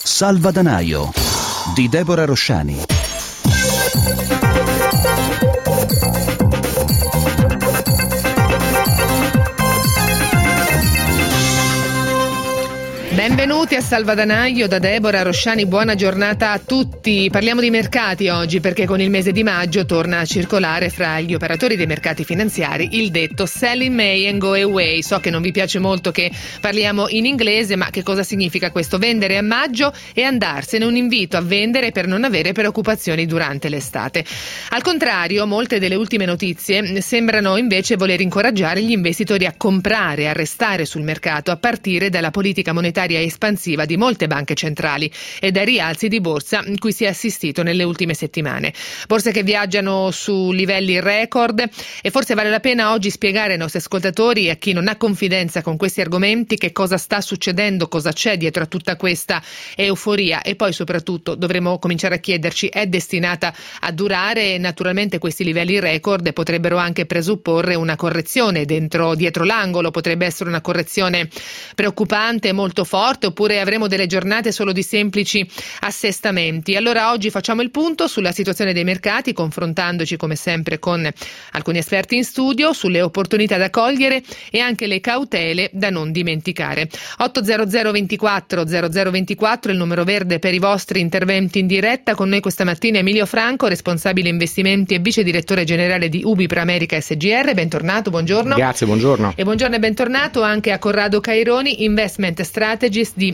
Salvadanaio di Deborah Rosciani. Benvenuti a Salvadanaio da Deborah Rosciani, buona giornata a tutti. Parliamo di mercati oggi perché con il mese di maggio torna a circolare fra gli operatori dei mercati finanziari il detto sell in May and go away. So che non vi piace molto che parliamo in inglese, ma che cosa significa questo? Vendere a maggio e andarsene, un invito a vendere per non avere preoccupazioni durante l'estate. Al contrario, molte delle ultime notizie sembrano invece voler incoraggiare gli investitori a comprare, a restare sul mercato, a partire dalla politica monetaria espansiva di molte banche centrali e dai rialzi di borsa in cui si è assistito nelle ultime settimane. Borse che viaggiano su livelli record, e forse vale la pena oggi spiegare ai nostri ascoltatori e a chi non ha confidenza con questi argomenti che cosa sta succedendo, cosa c'è dietro a tutta questa euforia, e poi soprattutto dovremo cominciare a chiederci: è destinata a durare? Naturalmente questi livelli record potrebbero anche presupporre una correzione dietro l'angolo, potrebbe essere una correzione preoccupante, molto forte, oppure avremo delle giornate solo di semplici assestamenti. Allora oggi facciamo il punto sulla situazione dei mercati, confrontandoci come sempre con alcuni esperti in studio sulle opportunità da cogliere e anche le cautele da non dimenticare. 800 24 0024 il numero verde per i vostri interventi in diretta. Con noi questa mattina Emilio Franco, responsabile investimenti e vice direttore generale di UBI per America SGR. Bentornato, buongiorno. Grazie, buongiorno. E buongiorno e bentornato anche a Corrado Caironi, investment strategist di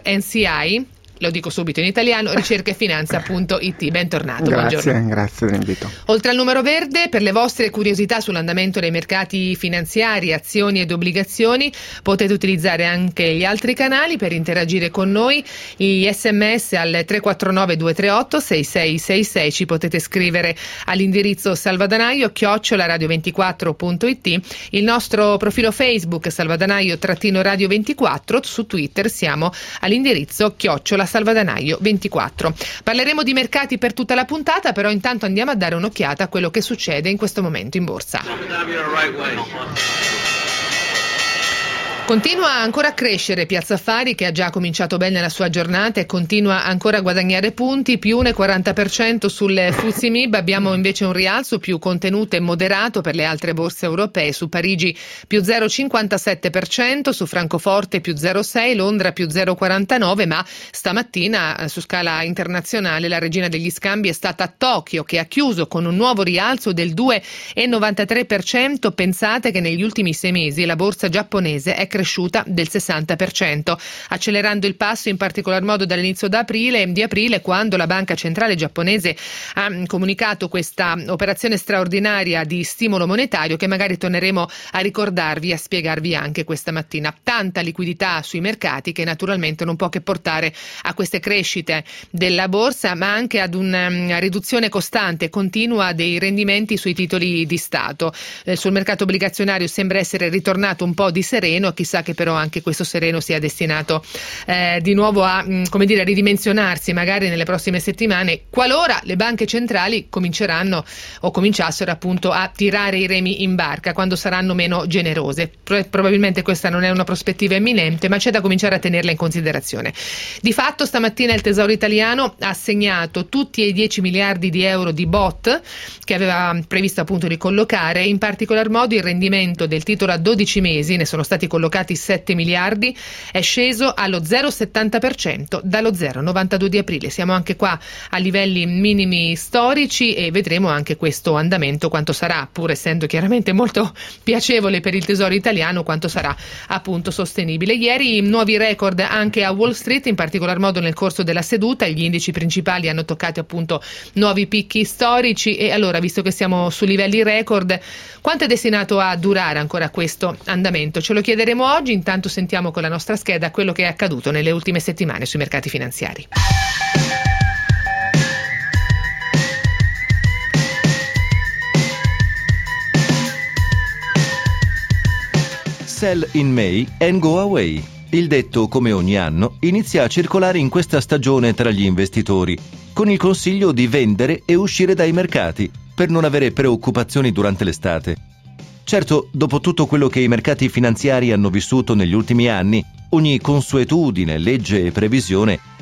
RNCI, lo dico subito in italiano, ricerchefinanza.it. Bentornato. Grazie dell'invito. Oltre al numero verde, per le vostre curiosità sull'andamento dei mercati finanziari, azioni ed obbligazioni, potete utilizzare anche gli altri canali per interagire con noi. Gli SMS al 349 238 6666, ci potete scrivere all'indirizzo salvadanaio@radio24.it, il nostro profilo Facebook salvadanaio-radio24, su Twitter siamo all'indirizzo @Salvadanaio 24. Parleremo di mercati per tutta la puntata, però intanto andiamo a dare un'occhiata a quello che succede in questo momento in borsa. Continua ancora a crescere Piazza Affari, che ha già cominciato bene la sua giornata e continua ancora a guadagnare punti, più 1,40% sul FTSE MIB. Abbiamo invece un rialzo più contenuto e moderato per le altre borse europee, su Parigi più 0,57%, su Francoforte più 0,6%, Londra più 0,49%, ma stamattina su scala internazionale la regina degli scambi è stata Tokyo, che ha chiuso con un nuovo rialzo del 2,93%. Pensate che negli ultimi 6 mesi la borsa giapponese è cresciuta del 60%, accelerando il passo in particolar modo dall'inizio di aprile, quando la banca centrale giapponese ha comunicato questa operazione straordinaria di stimolo monetario che magari torneremo a ricordarvi e a spiegarvi anche questa mattina. Tanta liquidità sui mercati che naturalmente non può che portare a queste crescite della borsa, ma anche ad una riduzione costante e continua dei rendimenti sui titoli di Stato. Sul mercato obbligazionario sembra essere ritornato un po' di sereno, chissà che però anche questo sereno sia destinato di nuovo a ridimensionarsi magari nelle prossime settimane, qualora le banche centrali cominciassero appunto a tirare i remi in barca, quando saranno meno generose. Probabilmente questa non è una prospettiva imminente, ma c'è da cominciare a tenerla in considerazione. Di fatto stamattina il Tesoro italiano ha assegnato tutti i 10 miliardi di euro di BOT che aveva previsto appunto di collocare, in particolar modo il rendimento del titolo a 12 mesi, ne sono stati collocati 7 miliardi, è sceso allo 0,70% dallo 0,92 di aprile. Siamo anche qua a livelli minimi storici e vedremo anche questo andamento quanto sarà, pur essendo chiaramente molto piacevole per il Tesoro italiano, quanto sarà appunto sostenibile. Ieri nuovi record anche a Wall Street, in particolar modo nel corso della seduta gli indici principali hanno toccato appunto nuovi picchi storici. E allora, visto che siamo su livelli record, quanto è destinato a durare ancora questo andamento? Ce lo chiederemo oggi. Intanto sentiamo con la nostra scheda quello che è accaduto nelle ultime settimane sui mercati finanziari. Sell in May and go away. Il detto, come ogni anno, inizia a circolare in questa stagione tra gli investitori, con il consiglio di vendere e uscire dai mercati per non avere preoccupazioni durante l'estate. Certo, dopo tutto quello che i mercati finanziari hanno vissuto negli ultimi anni, ogni consuetudine, legge e previsione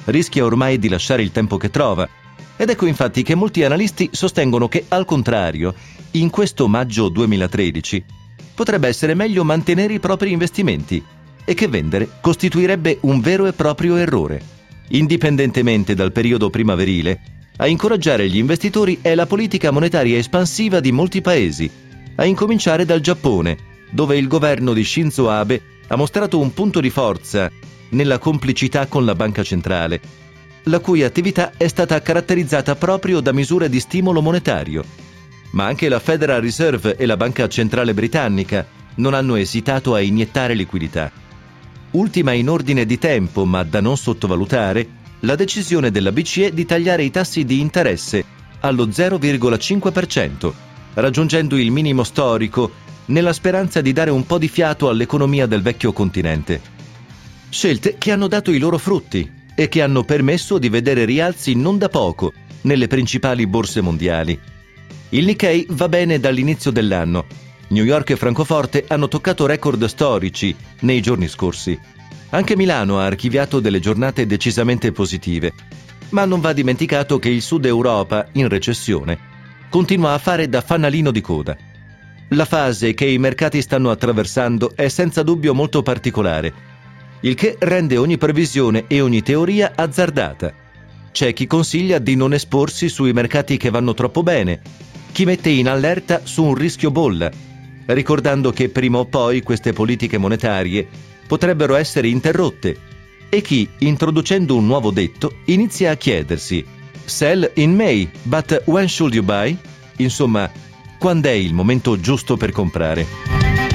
rischia ormai di lasciare il tempo che trova. Ed ecco infatti che molti analisti sostengono che, al contrario, in questo maggio 2013 potrebbe essere meglio mantenere i propri investimenti e che vendere costituirebbe un vero e proprio errore. Indipendentemente dal periodo primaverile, a incoraggiare gli investitori è la politica monetaria espansiva di molti paesi, a incominciare dal Giappone, dove il governo di Shinzo Abe ha mostrato un punto di forza nella complicità con la banca centrale, la cui attività è stata caratterizzata proprio da misure di stimolo monetario. Ma anche la Federal Reserve e la Banca Centrale Britannica non hanno esitato a iniettare liquidità. Ultima in ordine di tempo, ma da non sottovalutare, la decisione della BCE di tagliare i tassi di interesse allo 0,5%, raggiungendo il minimo storico nella speranza di dare un po' di fiato all'economia del vecchio continente. Scelte che hanno dato i loro frutti e che hanno permesso di vedere rialzi non da poco nelle principali borse mondiali. Il Nikkei va bene dall'inizio dell'anno. New York e Francoforte hanno toccato record storici nei giorni scorsi. Anche Milano ha archiviato delle giornate decisamente positive. Ma non va dimenticato che il Sud Europa, in recessione, continua a fare da fanalino di coda. La fase che i mercati stanno attraversando è senza dubbio molto particolare, il che rende ogni previsione e ogni teoria azzardata. C'è chi consiglia di non esporsi sui mercati che vanno troppo bene, chi mette in allerta su un rischio bolla, ricordando che prima o poi queste politiche monetarie potrebbero essere interrotte, e chi, introducendo un nuovo detto, inizia a chiedersi: sell in May, but when should you buy? Insomma, quando è il momento giusto per comprare?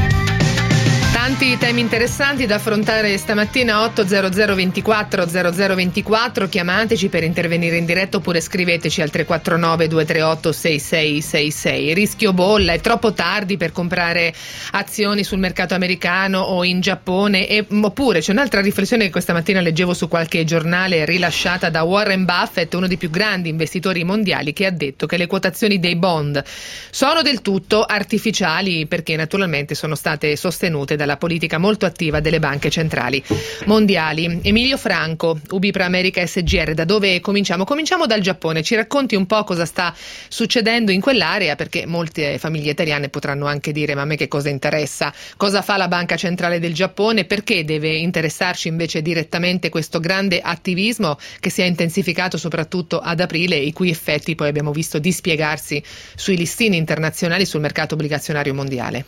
Tanti temi interessanti da affrontare stamattina. 800 24 0024, chiamateci per intervenire in diretta oppure scriveteci al 349 238 6666. Rischio bolla, è troppo tardi per comprare azioni sul mercato americano o in Giappone? Oppure c'è un'altra riflessione che questa mattina leggevo su qualche giornale, rilasciata da Warren Buffett, uno dei più grandi investitori mondiali, che ha detto che le quotazioni dei bond sono del tutto artificiali perché naturalmente sono state sostenute dalla politica molto attiva delle banche centrali mondiali. Emilio Franco, Ubipra America SGR, da dove cominciamo? Cominciamo dal Giappone. Ci racconti un po' cosa sta succedendo in quell'area, perché molte famiglie italiane potranno anche dire: ma a me che cosa interessa? Cosa fa la Banca Centrale del Giappone? Perché deve interessarci invece direttamente questo grande attivismo che si è intensificato soprattutto ad aprile, i cui effetti poi abbiamo visto dispiegarsi sui listini internazionali, sul mercato obbligazionario mondiale?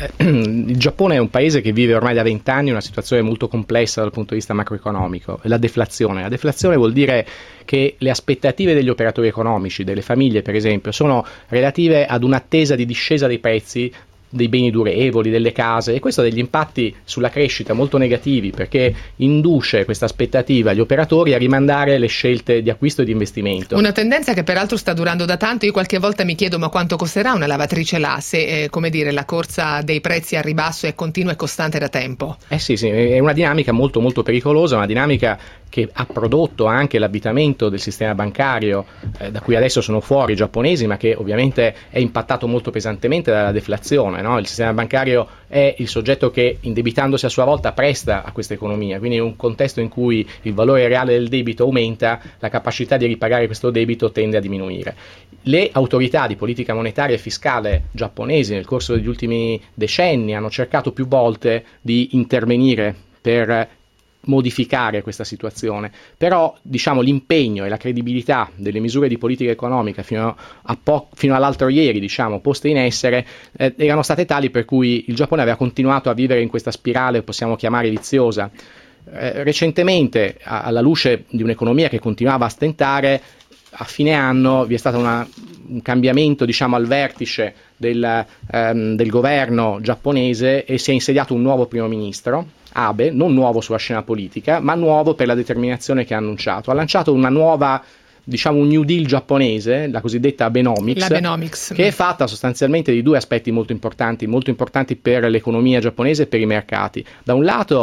Il Giappone è un paese che vive ormai da 20 anni una situazione molto complessa dal punto di vista macroeconomico. La deflazione. La deflazione vuol dire che le aspettative degli operatori economici, delle famiglie per esempio, sono relative ad un'attesa di discesa dei prezzi dei beni durevoli, delle case, e questo ha degli impatti sulla crescita molto negativi, perché induce questa aspettativa agli operatori a rimandare le scelte di acquisto e di investimento. Una tendenza che peraltro sta durando da tanto. Io qualche volta mi chiedo: ma quanto costerà una lavatrice là se come dire, la corsa dei prezzi al ribasso è continua e costante da tempo? Sì, è una dinamica molto molto pericolosa, una dinamica che ha prodotto anche l'avvitamento del sistema bancario, da cui adesso sono fuori i giapponesi, ma che ovviamente è impattato molto pesantemente dalla deflazione, no? Il sistema bancario è il soggetto che, indebitandosi a sua volta, presta a questa economia, quindi in un contesto in cui il valore reale del debito aumenta, la capacità di ripagare questo debito tende a diminuire. Le autorità di politica monetaria e fiscale giapponesi nel corso degli ultimi decenni hanno cercato più volte di intervenire per modificare questa situazione, però l'impegno e la credibilità delle misure di politica economica fino all'altro ieri poste in essere erano state tali per cui il Giappone aveva continuato a vivere in questa spirale, possiamo chiamare viziosa. Recentemente, alla luce di un'economia che continuava a stentare, a fine anno vi è stato un cambiamento al vertice del governo giapponese e si è insediato un nuovo primo ministro, Abe, non nuovo sulla scena politica, ma nuovo per la determinazione che ha annunciato. Ha lanciato una nuova, un New Deal giapponese, la cosiddetta Abenomics, che è fatta sostanzialmente di due aspetti molto importanti per l'economia giapponese e per i mercati. Da un lato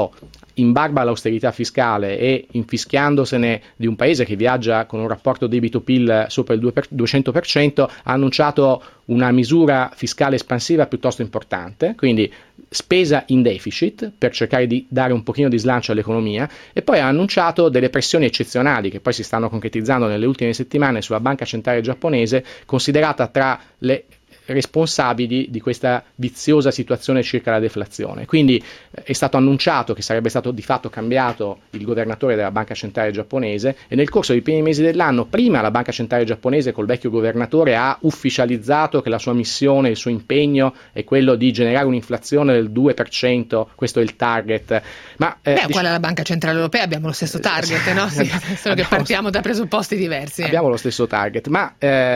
in barba all'austerità fiscale e infischiandosene di un paese che viaggia con un rapporto debito-PIL sopra il 200%, ha annunciato una misura fiscale espansiva piuttosto importante, quindi spesa in deficit per cercare di dare un pochino di slancio all'economia, e poi ha annunciato delle pressioni eccezionali che poi si stanno concretizzando nelle ultime settimane sulla banca centrale giapponese, considerata tra le responsabili di questa viziosa situazione circa la deflazione. Quindi è stato annunciato che sarebbe stato di fatto cambiato il governatore della banca centrale giapponese, e nel corso dei primi mesi dell'anno prima la banca centrale giapponese col vecchio governatore ha ufficializzato che la sua missione, il suo impegno è quello di generare un'inflazione del 2%, questo è il target. Ma qual è la banca centrale europea? Abbiamo lo stesso target, no? Sì, solo che partiamo da presupposti diversi. Abbiamo lo stesso target, ma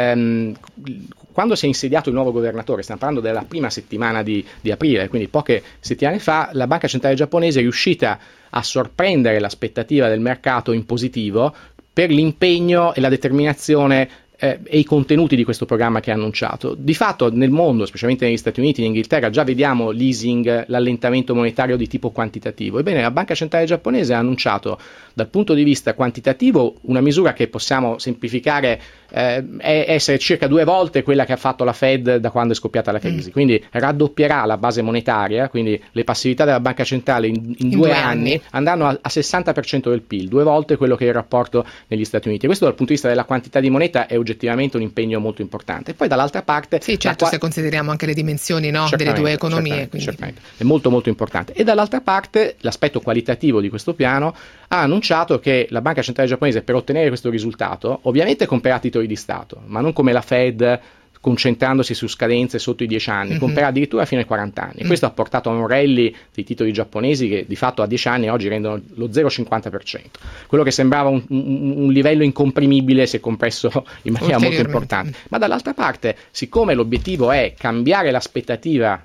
quando si è insediato il nuovo governatore, stiamo parlando della prima settimana di aprile, quindi poche settimane fa, la banca centrale giapponese è riuscita a sorprendere l'aspettativa del mercato in positivo per l'impegno e la determinazione e i contenuti di questo programma che ha annunciato. Di fatto nel mondo, specialmente negli Stati Uniti e in Inghilterra, già vediamo l'easing, l'allentamento monetario di tipo quantitativo. Ebbene, la banca centrale giapponese ha annunciato dal punto di vista quantitativo una misura che possiamo semplificare essere circa 2 volte quella che ha fatto la Fed da quando è scoppiata la crisi. Quindi raddoppierà la base monetaria, quindi le passività della banca centrale in 2 anni andranno a 60% del PIL, 2 volte quello che è il rapporto negli Stati Uniti. Questo dal punto di vista della quantità di moneta è oggettivamente un impegno molto importante. E poi dall'altra parte... Sì, certo, se consideriamo anche le dimensioni, no, delle due economie. Certamente. È molto molto importante. E dall'altra parte l'aspetto qualitativo di questo piano ha annunciato che la banca centrale giapponese, per ottenere questo risultato, ovviamente comprerà titoli di Stato, ma non come la Fed concentrandosi su scadenze sotto i 10 anni, comprerà addirittura fino ai 40 anni. Questo ha portato a un rally dei titoli giapponesi che di fatto a 10 anni oggi rendono lo 0,50%. Quello che sembrava un livello incomprimibile si è compresso in maniera molto importante. Ma dall'altra parte, siccome l'obiettivo è cambiare l'aspettativa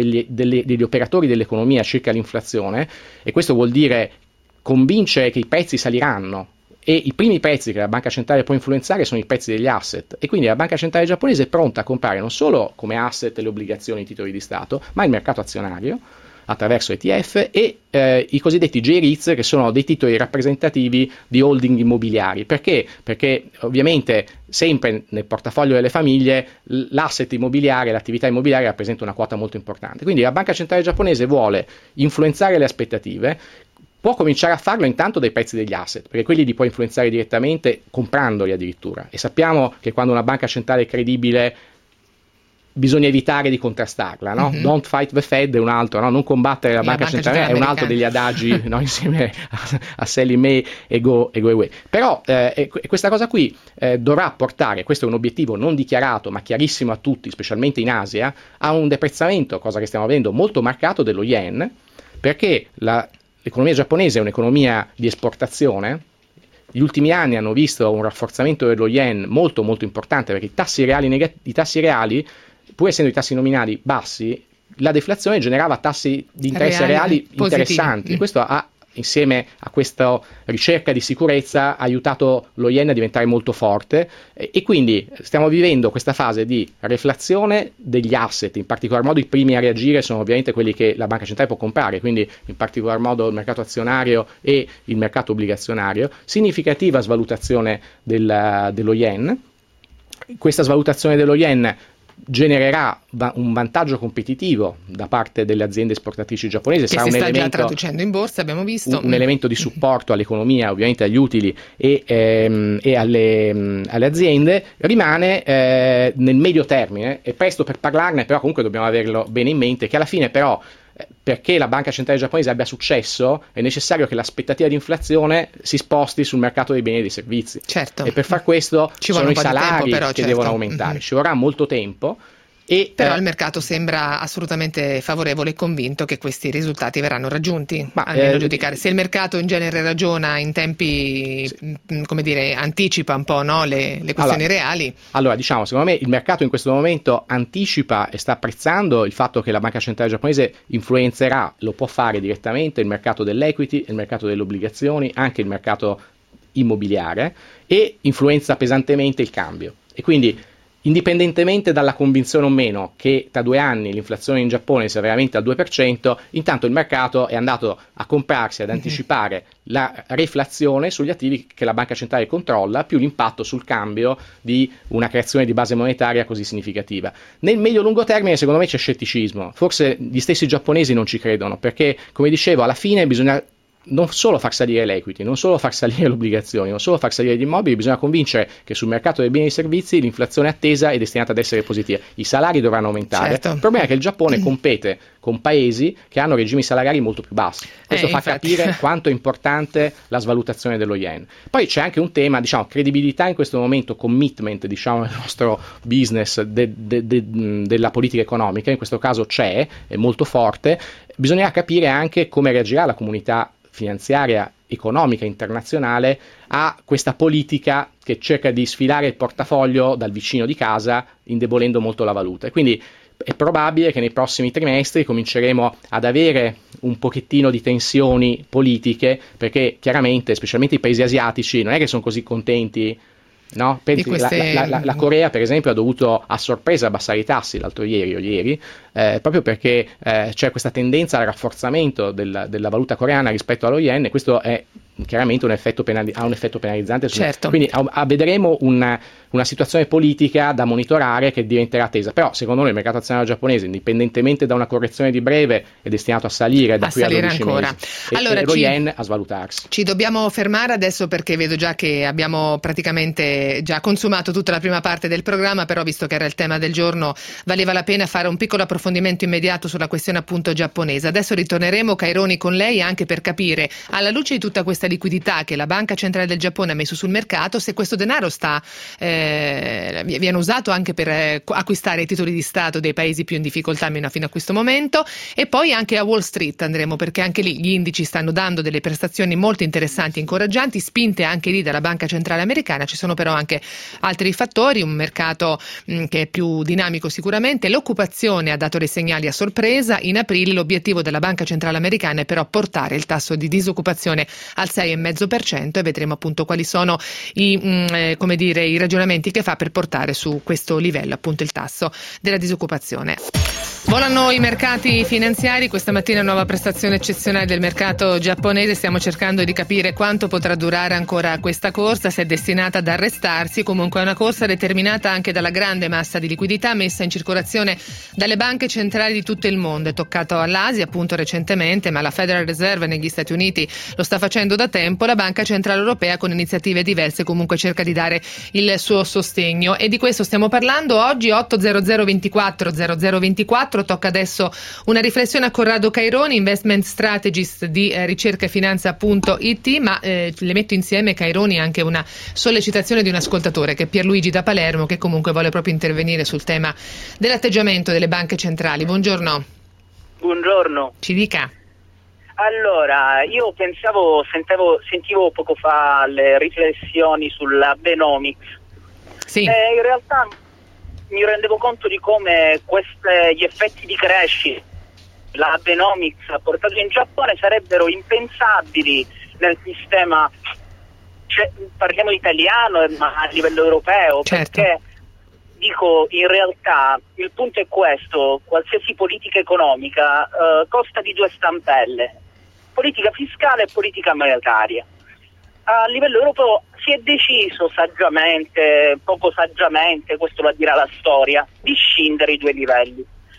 degli operatori dell'economia circa l'inflazione, e questo vuol dire convincere che i prezzi saliranno, e i primi prezzi che la banca centrale può influenzare sono i prezzi degli asset, e quindi la banca centrale giapponese è pronta a comprare non solo come asset le obbligazioni e i titoli di Stato, ma il mercato azionario attraverso ETF e i cosiddetti J-REITs, che sono dei titoli rappresentativi di holding immobiliari. Perché? Perché ovviamente sempre nel portafoglio delle famiglie l'asset immobiliare, l'attività immobiliare rappresenta una quota molto importante. Quindi la banca centrale giapponese vuole influenzare le aspettative. Può cominciare a farlo intanto dai prezzi degli asset, perché quelli li può influenzare direttamente comprandoli addirittura. E sappiamo che quando una banca centrale è credibile bisogna evitare di contrastarla, no? Don't fight the Fed è un altro, no? Non combattere la banca centrale è un altro degli adagi, no? Insieme a Sally May e Go Away. Però questa cosa qui dovrà portare, questo è un obiettivo non dichiarato ma chiarissimo a tutti, specialmente in Asia, a un deprezzamento, cosa che stiamo vedendo molto marcato, dello yen, perché l'economia giapponese è un'economia di esportazione. Gli ultimi anni hanno visto un rafforzamento dello yen molto molto importante, perché i tassi reali, pur essendo i tassi nominali bassi, la deflazione generava tassi di interesse reali interessanti. Questo ha, insieme a questa ricerca di sicurezza, ha aiutato lo yen a diventare molto forte, e quindi stiamo vivendo questa fase di reflazione degli asset. In particolar modo i primi a reagire sono ovviamente quelli che la banca centrale può comprare, quindi in particolar modo il mercato azionario e il mercato obbligazionario. Significativa svalutazione dello yen. Questa svalutazione dello yen genererà un vantaggio competitivo da parte delle aziende esportatrici giapponesi, che sarà si sta già traducendo in borsa, abbiamo visto un elemento di supporto all'economia, ovviamente agli utili e alle aziende. Rimane nel medio termine, è presto per parlarne, però comunque dobbiamo averlo bene in mente, che alla fine però perché la banca centrale giapponese abbia successo è necessario che l'aspettativa di inflazione si sposti sul mercato dei beni e dei servizi. Certo. E per far questo sono i salari che devono aumentare. Ci vorrà molto tempo. Però il mercato sembra assolutamente favorevole e convinto che questi risultati verranno raggiunti, almeno giudicare. Se il mercato in genere ragiona in tempi, come dire, anticipa un po', no, le questioni reali. Allora, diciamo, secondo me il mercato in questo momento anticipa e sta apprezzando il fatto che la banca centrale giapponese influenzerà, lo può fare direttamente, il mercato dell'equity, il mercato delle obbligazioni, anche il mercato immobiliare, e influenza pesantemente il cambio. E quindi indipendentemente dalla convinzione o meno che tra 2 anni l'inflazione in Giappone sia veramente al 2%, intanto il mercato è andato a comprarsi, ad anticipare la reflazione sugli attivi che la banca centrale controlla, più l'impatto sul cambio di una creazione di base monetaria così significativa. Nel medio-lungo termine, secondo me, c'è scetticismo. Forse gli stessi giapponesi non ci credono, perché, come dicevo, alla fine bisogna non solo far salire l'equity, non solo far salire le obbligazioni, non solo far salire gli immobili, bisogna convincere che sul mercato dei beni e servizi l'inflazione attesa è destinata ad essere positiva. I salari dovranno aumentare. Certo. Il problema è che il Giappone compete con paesi che hanno regimi salariali molto più bassi. Questo fa capire quanto è importante la svalutazione dello yen. Poi c'è anche un tema, credibilità in questo momento, commitment, nel nostro business della politica economica, in questo caso è molto forte. Bisognerà capire anche come reagirà la comunità finanziaria economica internazionale a questa politica che cerca di sfilare il portafoglio dal vicino di casa, indebolendo molto la valuta. E quindi è probabile che nei prossimi trimestri cominceremo ad avere un pochettino di tensioni politiche, perché chiaramente, specialmente i paesi asiatici, non è che sono così contenti. No? La Corea, per esempio, ha dovuto a sorpresa abbassare i tassi l'altro ieri o ieri, proprio perché c'è questa tendenza al rafforzamento della valuta coreana rispetto allo yen, e questo è chiaramente ha un effetto penalizzante. Certo. Quindi vedremo una situazione politica da monitorare che diventerà tesa. Però secondo noi il mercato azionario giapponese, indipendentemente da una correzione di breve, è destinato a salire da qui a 12 ancora. mesi Allora, e lo yen a svalutarsi. Ci dobbiamo fermare adesso, perché vedo già che abbiamo praticamente già consumato tutta la prima parte del programma, però visto che era il tema del giorno valeva la pena fare un piccolo approfondimento immediato sulla questione appunto giapponese. Adesso ritorneremo, Caironi, con lei anche per capire, alla luce di tutta questa liquidità che la Banca Centrale del Giappone ha messo sul mercato, se questo denaro viene usato anche per acquistare i titoli di Stato dei paesi più in difficoltà almeno fino a questo momento, e poi anche a Wall Street andremo, perché anche lì gli indici stanno dando delle prestazioni molto interessanti e incoraggianti, spinte anche lì dalla Banca Centrale Americana. Ci sono però anche altri fattori, un mercato che è più dinamico sicuramente. L'occupazione ha dato dei segnali a sorpresa. In aprile l'obiettivo della Banca Centrale Americana è però portare il tasso di disoccupazione al 6,5%, e vedremo appunto quali sono i ragionamenti che fa per portare su questo livello appunto il tasso della disoccupazione. Volano i mercati finanziari, questa mattina nuova prestazione eccezionale del mercato giapponese. Stiamo cercando di capire quanto potrà durare ancora questa corsa, se è destinata ad arrestarsi. Comunque è una corsa determinata anche dalla grande massa di liquidità messa in circolazione dalle banche centrali di tutto il mondo. È toccato all'Asia appunto recentemente, ma la Federal Reserve negli Stati Uniti lo sta facendo da tempo. La Banca Centrale Europea, con iniziative diverse, comunque cerca di dare il suo sostegno, e di questo stiamo parlando oggi. 80024 0024. Tocca adesso una riflessione a Corrado Caironi, investment strategist di ricercaefinanza.it, ma le metto insieme, Caironi, anche una sollecitazione di un ascoltatore, che è Pierluigi da Palermo, che comunque vuole proprio intervenire sul tema dell'atteggiamento delle banche centrali. Buongiorno. Buongiorno. Ci dica. Allora, io sentivo poco fa le riflessioni sulla Benomics. Sì. In realtà mi rendevo conto di come gli effetti di crescita la Benomics ha portato in Giappone sarebbero impensabili nel sistema, parliamo italiano, ma a livello europeo. Certo. Perché dico, in realtà il punto è questo: qualsiasi politica economica consta di 2 stampelle, politica fiscale e politica monetaria. A livello europeo si è deciso saggiamente, poco saggiamente, questo lo dirà la storia, di scindere i 2 livelli,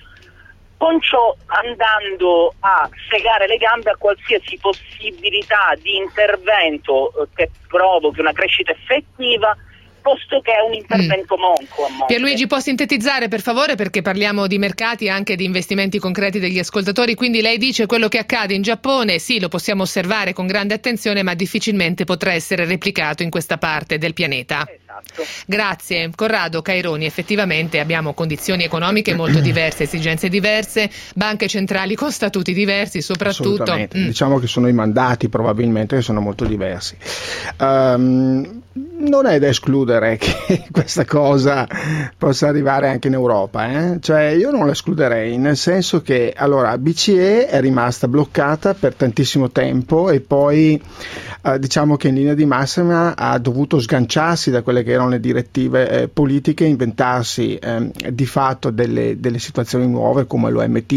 con ciò andando a segare le gambe a qualsiasi possibilità di intervento che provochi una crescita effettiva, posto che è un intervento monco a monte. Pierluigi, può sintetizzare per favore, perché parliamo di mercati e anche di investimenti concreti degli ascoltatori. Quindi lei dice quello che accade in Giappone, sì, lo possiamo osservare con grande attenzione, ma difficilmente potrà essere replicato in questa parte del pianeta. Esatto. Grazie. Corrado Caironi, effettivamente abbiamo condizioni economiche molto diverse, esigenze diverse, banche centrali con statuti diversi, soprattutto. Assolutamente. Diciamo che sono i mandati probabilmente che sono molto diversi. Non è da escludere che questa cosa possa arrivare anche in Europa, Cioè io non la escluderei, nel senso che allora BCE è rimasta bloccata per tantissimo tempo e poi diciamo che in linea di massima ha dovuto sganciarsi da quelle che erano le direttive politiche, inventarsi di fatto delle situazioni nuove come l'OMT,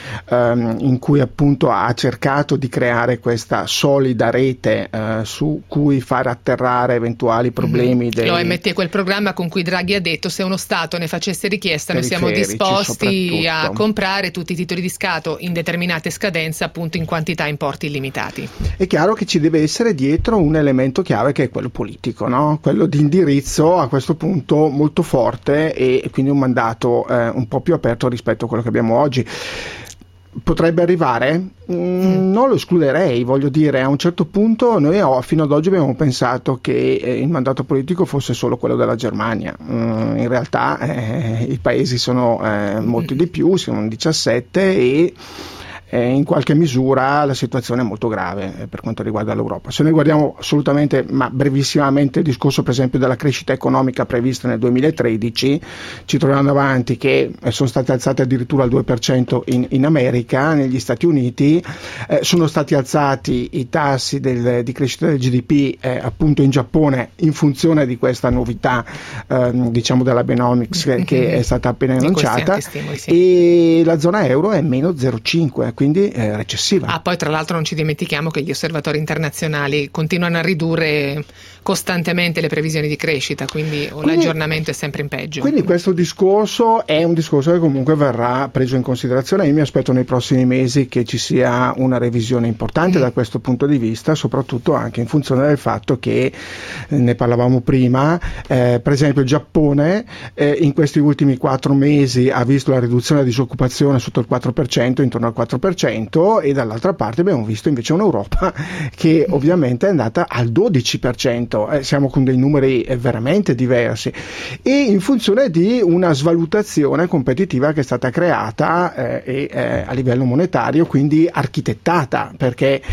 in cui appunto ha cercato di creare questa solida rete su cui far atterrare eventuali problemi. L'OMT è quel programma con cui Draghi ha detto: se uno Stato ne facesse richiesta noi siamo disposti a comprare tutti i titoli di Stato in determinate scadenze, appunto in quantità e importi illimitati. È chiaro che ci deve essere dietro un elemento chiave che è quello politico, no? Quello di indirizzo a questo punto molto forte e quindi un mandato un po' più aperto rispetto a quello che abbiamo oggi. Potrebbe arrivare? Non lo escluderei, voglio dire, a un certo punto noi fino ad oggi abbiamo pensato che il mandato politico fosse solo quello della Germania. In realtà i paesi sono molti di più, sono 17 e in qualche misura la situazione è molto grave per quanto riguarda l'Europa. Se noi guardiamo assolutamente, ma brevissimamente, il discorso per esempio della crescita economica prevista nel 2013, ci troviamo davanti che sono state alzate addirittura al 2% in America, negli Stati Uniti, sono stati alzati i tassi di crescita del GDP appunto in Giappone in funzione di questa novità diciamo della Abenomics che è stata appena annunciata, e la zona euro è meno 0,5%. Quindi recessiva. Poi tra l'altro non ci dimentichiamo che gli osservatori internazionali continuano a ridurre costantemente le previsioni di crescita, quindi l'aggiornamento è sempre in peggio. Quindi questo discorso è un discorso che comunque verrà preso in considerazione. Io mi aspetto nei prossimi mesi che ci sia una revisione importante da questo punto di vista, soprattutto anche in funzione del fatto che ne parlavamo prima, per esempio il Giappone in questi ultimi 4 mesi ha visto la riduzione della disoccupazione sotto il 4%, intorno al 4%, e dall'altra parte abbiamo visto invece un'Europa che ovviamente è andata al 12%, siamo con dei numeri veramente diversi, e in funzione di una svalutazione competitiva che è stata creata a livello monetario, quindi architettata, perché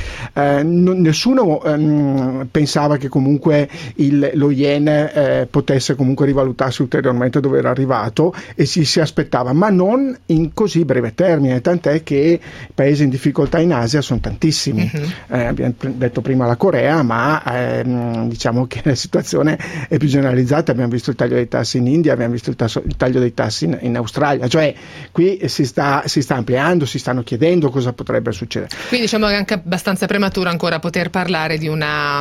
nessuno pensava che comunque lo yen potesse comunque rivalutarsi ulteriormente dove era arrivato, e si aspettava, ma non in così breve termine, tant'è che i paesi in difficoltà in Asia sono tantissimi. Abbiamo detto prima la Corea, ma diciamo che la situazione è più generalizzata. Abbiamo visto il taglio dei tassi in India, abbiamo visto il taglio dei tassi in Australia, cioè qui si sta ampliando, si stanno chiedendo cosa potrebbe succedere. Quindi diciamo che è anche abbastanza prematuro ancora poter parlare di una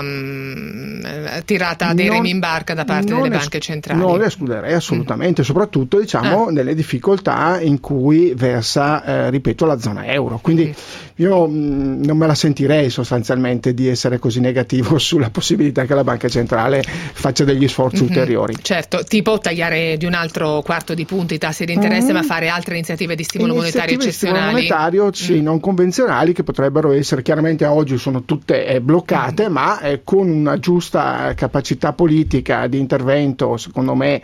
tirata dei remi in barca da parte delle banche centrali. Non le escluderei assolutamente, soprattutto diciamo nelle difficoltà in cui versa, ripeto, la zona euro. Quindi io non me la sentirei sostanzialmente di essere così negativo sulla possibilità che la banca centrale faccia degli sforzi ulteriori. Certo, tipo tagliare di un altro quarto di punto i tassi di interesse, ma fare altre iniziative di stimolo monetario eccezionali. Stimolo monetario, sì, non convenzionali, che potrebbero essere, chiaramente a oggi sono tutte bloccate, ma con una giusta capacità politica di intervento, secondo me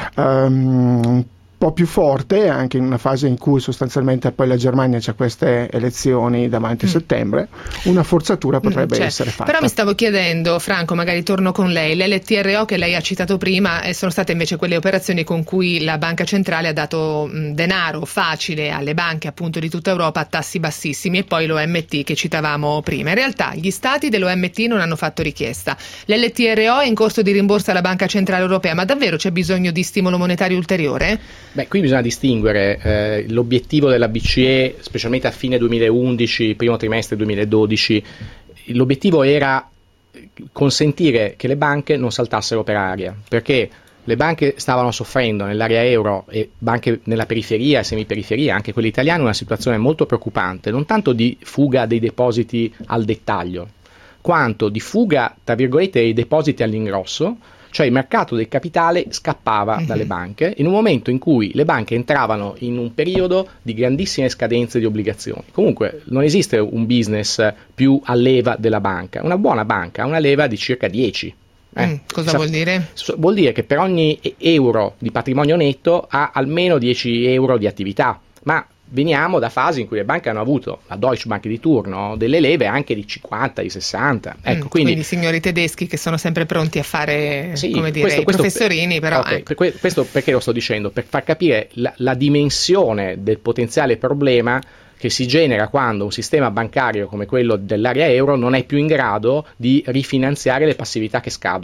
po' più forte, anche in una fase in cui sostanzialmente poi la Germania c'ha queste elezioni davanti a settembre, una forzatura potrebbe essere fatta. Però mi stavo chiedendo, Franco, magari torno con lei, le LTRO che lei ha citato prima sono state invece quelle operazioni con cui la banca centrale ha dato denaro facile alle banche appunto di tutta Europa a tassi bassissimi, e poi l'OMT che citavamo prima. In realtà gli stati dell'OMT non hanno fatto richiesta, l'LTRO è in corso di rimborso alla Banca Centrale Europea, ma davvero c'è bisogno di stimolo monetario ulteriore? Beh, qui bisogna distinguere l'obiettivo della BCE, specialmente a fine 2011, primo trimestre 2012. L'obiettivo era consentire che le banche non saltassero per aria, perché le banche stavano soffrendo nell'area euro e banche nella periferia e semiperiferia, anche quelle italiane, una situazione molto preoccupante, non tanto di fuga dei depositi al dettaglio, quanto di fuga, tra virgolette, dei depositi all'ingrosso. Cioè il mercato del capitale scappava dalle banche in un momento in cui le banche entravano in un periodo di grandissime scadenze di obbligazioni. Comunque non esiste un business più a leva della banca. Una buona banca ha una leva di circa 10. Cosa vuol dire? Vuol dire che per ogni euro di patrimonio netto ha almeno 10 euro di attività, ma veniamo da fasi in cui le banche hanno avuto, la Deutsche Bank di turno, delle leve anche di 50, di 60. Ecco, quindi signori tedeschi che sono sempre pronti a fare, come dire, i professorini, però. Okay, questo perché lo sto dicendo? Per far capire la dimensione del potenziale problema che si genera quando un sistema bancario come quello dell'area euro non è più in grado di rifinanziare le passività che scadono.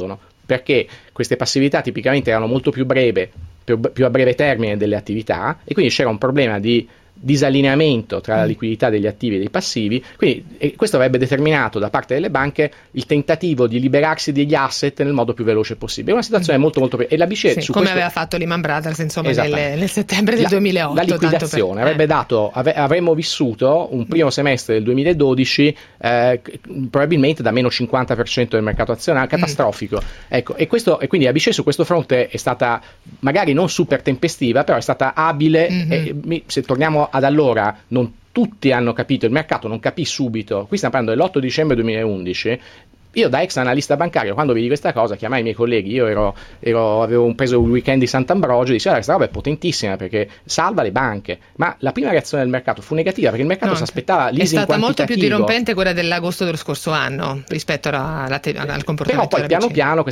perché queste passività tipicamente erano molto più a breve termine delle attività, e quindi c'era un problema di disallineamento tra la liquidità degli attivi e dei passivi, quindi questo avrebbe determinato da parte delle banche il tentativo di liberarsi degli asset nel modo più veloce possibile. È una situazione e la BCE sì, come aveva fatto Lehman Brothers, insomma, nel settembre del 2008. La liquidazione avrebbe avremmo vissuto un primo semestre del 2012 probabilmente da meno 50% del mercato azionario, catastrofico. Ecco, e quindi la BCE su questo fronte è stata magari non super tempestiva, però è stata abile. Se torniamo ad allora, non tutti hanno capito, il mercato non capì subito. Qui stiamo parlando dell'8 dicembre 2011. Io da ex analista bancario, quando vidi questa cosa, chiamai i miei colleghi. Io avevo preso un weekend di Sant'Ambrogio e dissi: questa roba è potentissima perché salva le banche. Ma la prima reazione del mercato fu negativa, perché il mercato si aspettava leasing quantitativo. È stata molto più dirompente quella dell'agosto dello scorso anno rispetto al comportamento. Però poi piano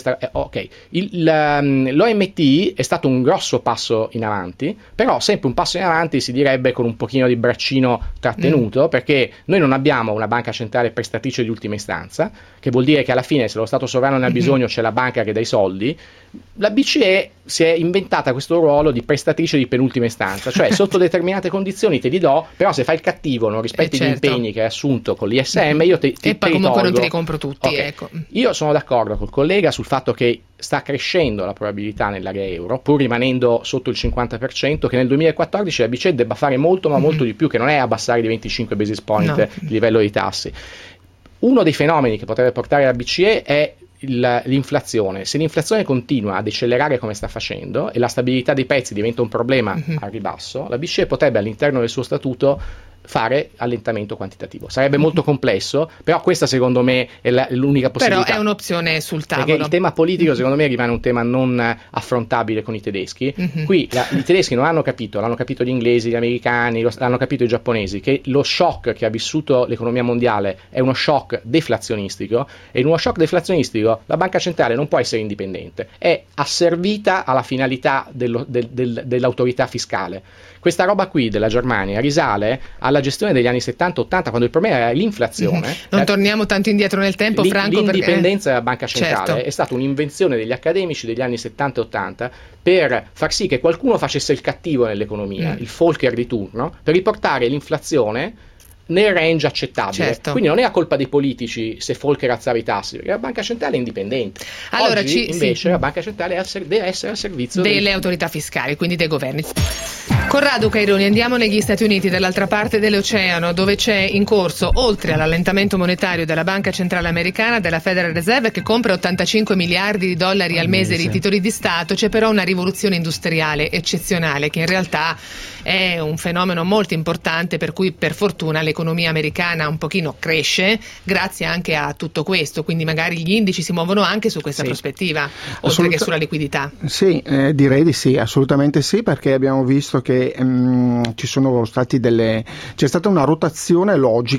l'OMT è stato un grosso passo in avanti, però sempre un passo in avanti si direbbe con un pochino di braccino trattenuto, perché noi non abbiamo una banca centrale prestatrice di ultima istanza, che vuol dire che alla fine, se lo Stato sovrano ne ha bisogno, c'è la banca che dà i soldi. La BCE si è inventata questo ruolo di prestatrice di penultima istanza, cioè sotto determinate condizioni te li do, però se fai il cattivo, non rispetti gli impegni che hai assunto con l'ISM, io te e poi comunque tolgo. Non te li compro tutti. Okay. Ecco. Io sono d'accordo col collega sul fatto che sta crescendo la probabilità nell'area euro, pur rimanendo sotto il 50%, che nel 2014 la BCE debba fare molto, ma molto di più, che non è abbassare di 25 basis point il livello dei tassi. Uno dei fenomeni che potrebbe portare la BCE è l'inflazione. Se l'inflazione continua a decelerare come sta facendo e la stabilità dei prezzi diventa un problema al ribasso, la BCE potrebbe all'interno del suo statuto fare allentamento quantitativo. Sarebbe molto complesso, però questa secondo me è l'unica possibilità. Però è un'opzione sul tavolo. Perché il tema politico secondo me rimane un tema non affrontabile con i tedeschi. Qui i tedeschi non hanno capito, l'hanno capito gli inglesi, gli americani, l'hanno capito i giapponesi, che lo shock che ha vissuto l'economia mondiale è uno shock deflazionistico, e in uno shock deflazionistico la banca centrale non può essere indipendente, è asservita alla finalità dell'autorità fiscale. Questa roba qui della Germania risale alla gestione degli anni 70-80, quando il problema era l'inflazione. Non torniamo tanto indietro nel tempo, Franco. L'indipendenza della banca centrale è stata un'invenzione degli accademici degli anni 70-80 per far sì che qualcuno facesse il cattivo nell'economia, il Volcker di turno, per riportare l'inflazione nel range accettabile. Quindi non è a colpa dei politici se Volcker alzava i tassi, perché la banca centrale è indipendente. Allora, oggi invece la banca centrale deve essere al servizio delle autorità fiscali, quindi dei governi. Corrado Caironi, andiamo negli Stati Uniti, dall'altra parte dell'oceano, dove c'è in corso, oltre all'allentamento monetario della Banca Centrale Americana, della Federal Reserve, che compra 85 miliardi di dollari al mese di titoli di Stato, c'è però una rivoluzione industriale eccezionale, che in realtà è un fenomeno molto importante, per cui per fortuna l'economia americana un pochino cresce grazie anche a tutto questo, quindi magari gli indici si muovono anche su questa prospettiva, oltre che sulla liquidità. Sì, direi di sì, assolutamente sì, perché abbiamo visto che ci sono stati c'è stata una rotazione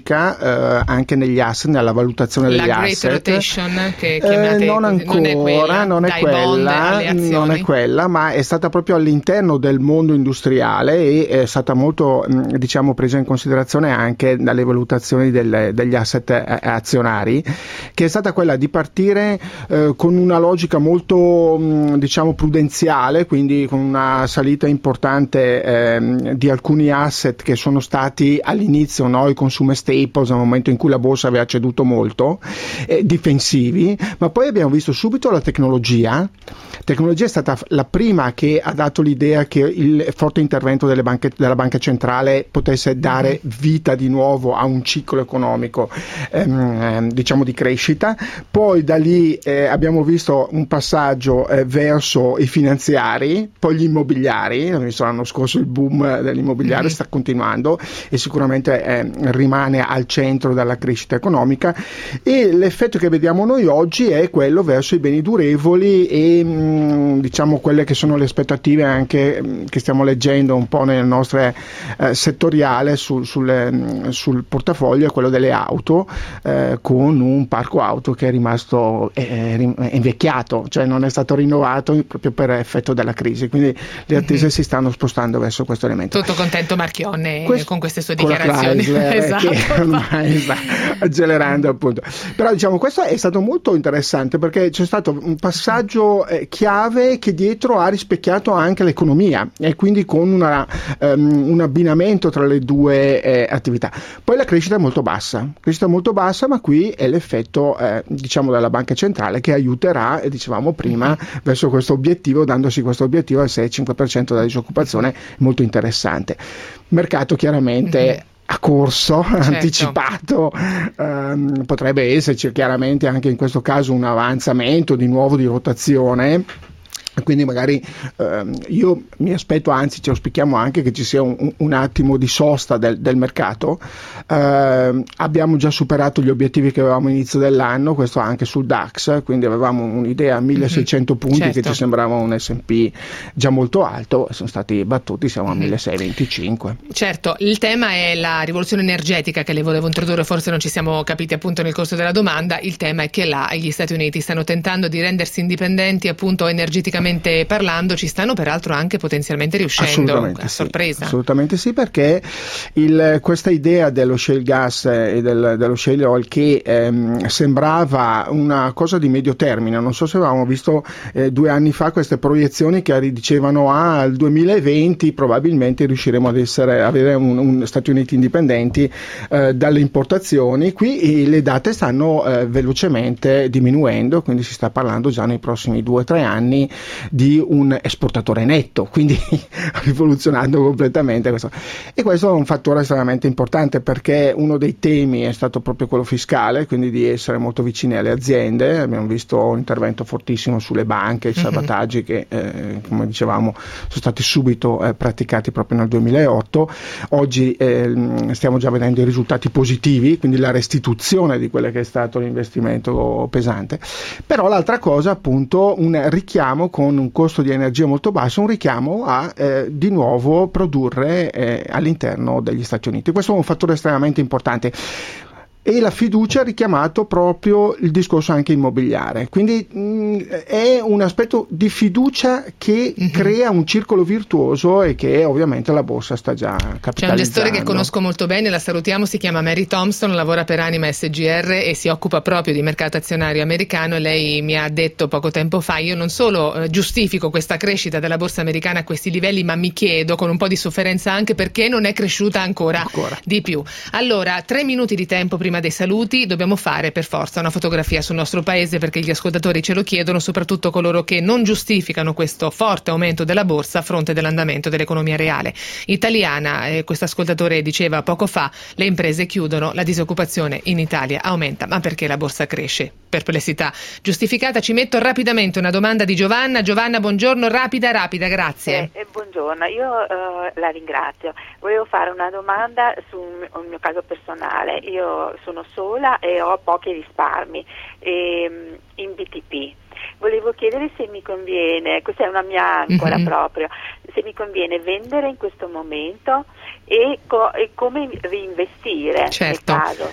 logica anche negli asset, nella valutazione degli asset. La Great Rotation che chiamate, non ancora, non è quella, ma è stata proprio all'interno del mondo industriale e è stata molto presa in considerazione anche dalle valutazioni degli asset azionari, che è stata quella di partire con una logica molto prudenziale, quindi con una salita importante di alcuni asset che sono stati all'inizio i consumer staples, nel momento in cui la borsa aveva ceduto molto, difensivi, ma poi abbiamo visto subito la tecnologia. Tecnologia è stata la prima che ha dato l'idea che il forte intervento della banca centrale potesse dare vita di nuovo a un ciclo economico di crescita. Poi da lì abbiamo visto un passaggio verso i finanziari, poi gli immobiliari. Abbiamo visto l'anno scorso il boom dell'immobiliare, sta continuando e sicuramente rimane al centro della crescita economica, e l'effetto che vediamo noi oggi è quello verso i beni durevoli e quelle che sono le aspettative anche che stiamo leggendo un po' nelle nostre settoriale sul portafoglio, è quello delle auto, con un parco auto che è rimasto invecchiato, cioè non è stato rinnovato proprio per effetto della crisi, quindi le attese si stanno spostando verso espresso questo elemento. Tutto contento Marchionne con queste sue dichiarazioni. Esatto. Che ormai sta accelerando, appunto. Però diciamo questo è stato molto interessante, perché c'è stato un passaggio chiave che dietro ha rispecchiato anche l'economia, e quindi con un abbinamento tra le due attività. Poi la crescita è molto bassa, ma qui è l'effetto diciamo della banca centrale che aiuterà, dicevamo prima, verso questo obiettivo, dandosi questo obiettivo al 6-5% della disoccupazione, molto interessante. Mercato chiaramente a corso, anticipato, potrebbe esserci chiaramente anche in questo caso un avanzamento di nuovo di rotazione. Quindi magari io mi aspetto, anzi ci auspichiamo anche che ci sia un attimo di sosta del mercato. Abbiamo già superato gli obiettivi che avevamo all'inizio dell'anno, questo anche sul DAX, quindi avevamo un'idea a 1600 punti che ci sembrava un S&P già molto alto, sono stati battuti, siamo a 1625. Certo, il tema è la rivoluzione energetica che le volevo introdurre, forse non ci siamo capiti appunto nel corso della domanda. Il tema è che gli Stati Uniti stanno tentando di rendersi indipendenti appunto energeticamente parlando, ci stanno peraltro anche potenzialmente riuscendo, a sorpresa. Assolutamente sì, perché questa idea dello shale gas e dello shale oil che sembrava una cosa di medio termine, non so se avevamo visto 2 anni fa queste proiezioni che dicevano al 2020 probabilmente riusciremo ad avere un Stati Uniti indipendenti dalle importazioni. Qui le date stanno velocemente diminuendo, quindi si sta parlando già nei prossimi 2-3 anni di un esportatore netto, quindi rivoluzionando completamente questo. E questo è un fattore estremamente importante, perché uno dei temi è stato proprio quello fiscale, quindi di essere molto vicini alle aziende. Abbiamo visto un intervento fortissimo sulle banche, i salvataggi che come dicevamo sono stati subito praticati proprio nel 2008. Oggi stiamo già vedendo i risultati positivi, quindi la restituzione di quello che è stato l'investimento pesante. Però l'altra cosa, appunto, un richiamo con un costo di energia molto basso, un richiamo a di nuovo produrre all'interno degli Stati Uniti. Questo è un fattore estremamente importante. E la fiducia ha richiamato proprio il discorso anche immobiliare, quindi è un aspetto di fiducia che crea un circolo virtuoso e che ovviamente la borsa sta già capitalizzando. C'è un gestore che conosco molto bene, la salutiamo, si chiama Mary Thompson, lavora per Anima SGR e si occupa proprio di mercato azionario americano, e lei mi ha detto poco tempo fa: io non solo giustifico questa crescita della borsa americana a questi livelli, ma mi chiedo con un po' di sofferenza anche perché non è cresciuta ancora di più. Allora, 3 minuti di tempo prima dei saluti, dobbiamo fare per forza una fotografia sul nostro paese, perché gli ascoltatori ce lo chiedono, soprattutto coloro che non giustificano questo forte aumento della borsa a fronte dell'andamento dell'economia reale italiana. Questo ascoltatore diceva poco fa: le imprese chiudono, la disoccupazione in Italia aumenta, ma perché la borsa cresce? Perplessità giustificata. Ci metto rapidamente una domanda di Giovanna. Giovanna, buongiorno, rapida, grazie. Buongiorno, io la ringrazio. Volevo fare una domanda sul mio caso personale. Io sono sola e ho pochi risparmi in BTP. Volevo chiedere se mi conviene, questa è una mia ancora proprio, se mi conviene vendere in questo momento e come reinvestire nel caso.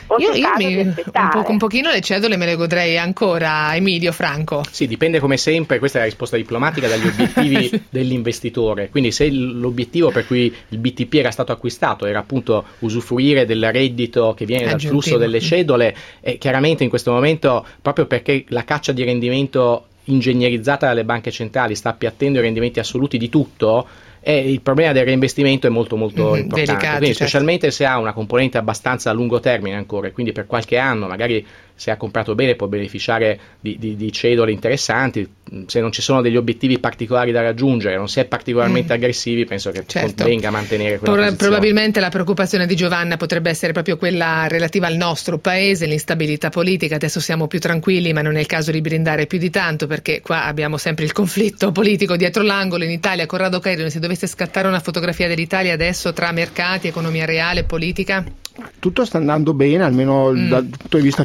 Un pochino le cedole me le godrei ancora, Emilio Franco. Sì, dipende come sempre, questa è la risposta diplomatica, dagli obiettivi dell'investitore. Quindi se l'obiettivo per cui il BTP era stato acquistato era appunto usufruire del reddito che viene dal flusso delle cedole, chiaramente in questo momento, proprio perché la caccia di rendimento ingegnerizzata dalle banche centrali sta appiattendo i rendimenti assoluti di tutto, il problema del reinvestimento è molto importante, delicato, quindi specialmente se ha una componente abbastanza a lungo termine ancora, quindi per qualche anno magari se ha comprato bene può beneficiare di cedole interessanti. Se non ci sono degli obiettivi particolari da raggiungere, non si è particolarmente aggressivi, penso che convenga mantenere quella posizione. Probabilmente la preoccupazione di Giovanna potrebbe essere proprio quella relativa al nostro paese, l'instabilità politica. Adesso siamo più tranquilli, ma non è il caso di brindare più di tanto, perché qua abbiamo sempre il conflitto politico dietro l'angolo. In Italia, Corrado Cairoli, se dovesse scattare una fotografia dell'Italia adesso tra mercati, economia reale e politica? Tutto sta andando bene, almeno dal punto di vista finanziario.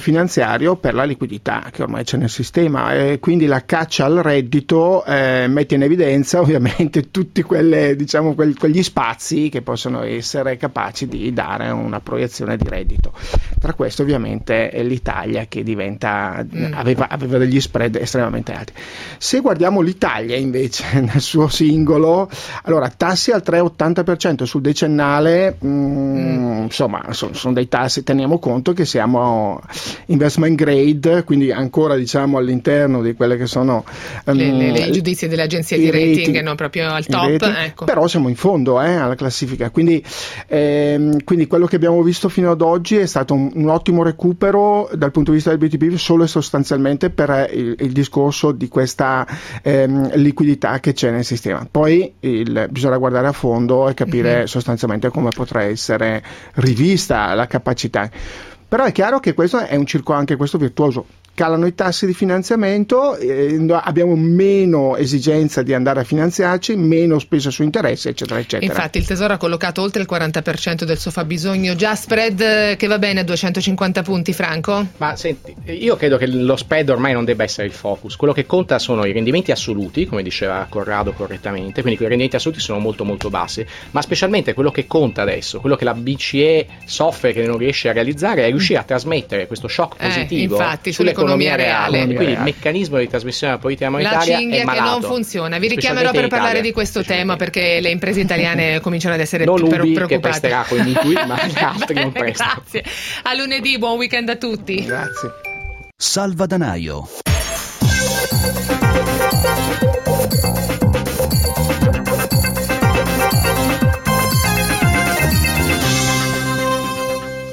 finanziario per la liquidità che ormai c'è nel sistema, e quindi la caccia al reddito mette in evidenza ovviamente tutti quegli spazi che possono essere capaci di dare una proiezione di reddito. Tra questo ovviamente è l'Italia che aveva degli spread estremamente alti. Se guardiamo l'Italia invece nel suo singolo, allora tassi al 3,80% sul decennale, insomma sono dei tassi, teniamo conto che siamo investment grade, quindi ancora diciamo all'interno di quelle che sono le giudizi delle agenzie di rating, non proprio al top, ecco. Però siamo in fondo alla classifica, quindi quello che abbiamo visto fino ad oggi è stato un ottimo recupero dal punto di vista del BTP, solo e sostanzialmente per il discorso di questa liquidità che c'è nel sistema. Poi bisogna guardare a fondo e capire sostanzialmente come potrà essere rivista la capacità. Però è chiaro che questo è un circo anche questo virtuoso. Calano i tassi di finanziamento, abbiamo meno esigenza di andare a finanziarci, meno spesa su interessi, eccetera, eccetera. Infatti il Tesoro ha collocato oltre il 40% del suo fabbisogno, già spread che va bene a 250 punti, Franco? Ma senti, io credo che lo spread ormai non debba essere il focus, quello che conta sono i rendimenti assoluti, come diceva Corrado correttamente, quindi quei rendimenti assoluti sono molto molto bassi, ma specialmente quello che conta adesso, quello che la BCE soffre che non riesce a realizzare, è riuscire a trasmettere questo shock positivo sull'economia reale. Quindi il meccanismo di trasmissione della politica monetaria è malato. Che non funziona. Vi richiamerò per parlare di questo tema, perché le imprese italiane cominciano ad essere più preoccupate. Che presterà con i mutui, ma gli altri non prestano. Grazie. A lunedì, buon weekend a tutti. Grazie. Salvadanaio.